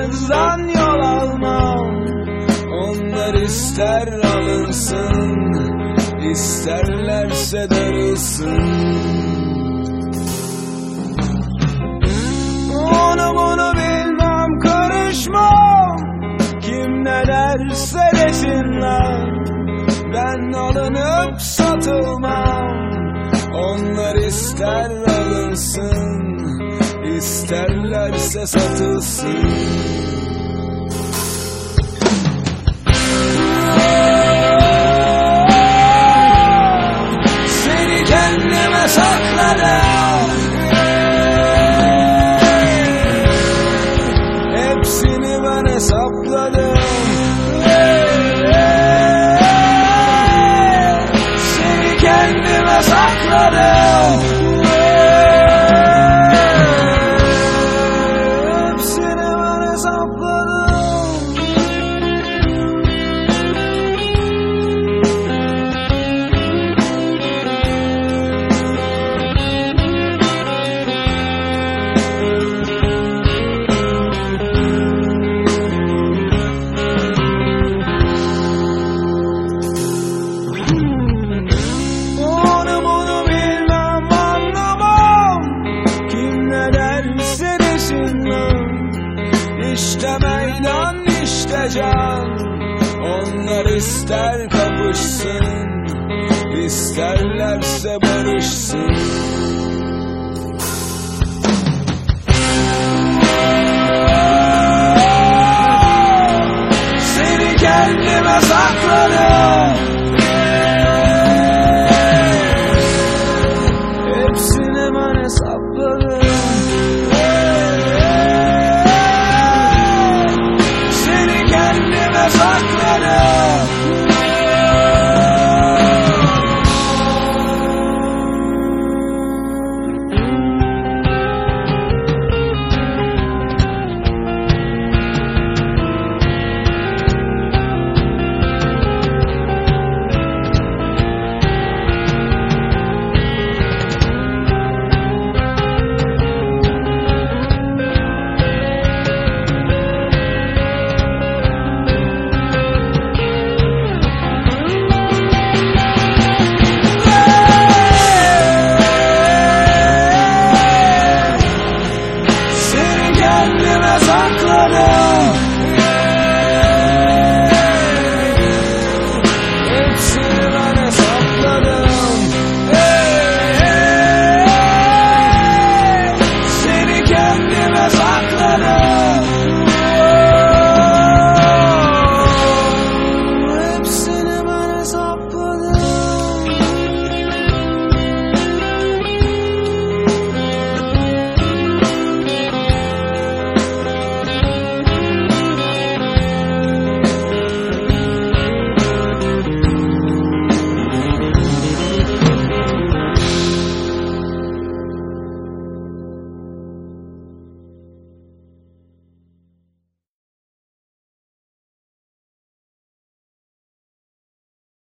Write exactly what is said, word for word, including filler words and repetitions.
onlardan yol almam. Onlar ister alınsın, isterlerse darılsın. Onu bunu bilmem, karışmam. Kim ne derse desinler, ben alınıp satılmam. Onlar ister alınsın, isterlerse satılsın. Seni kendime sakladım, hepsini ben hesapladım. Seni kendime sakladım, hepsini ben hesapladım. İşte meydan, işte can. Onlar ister kapışsın, isterlerse barışsın.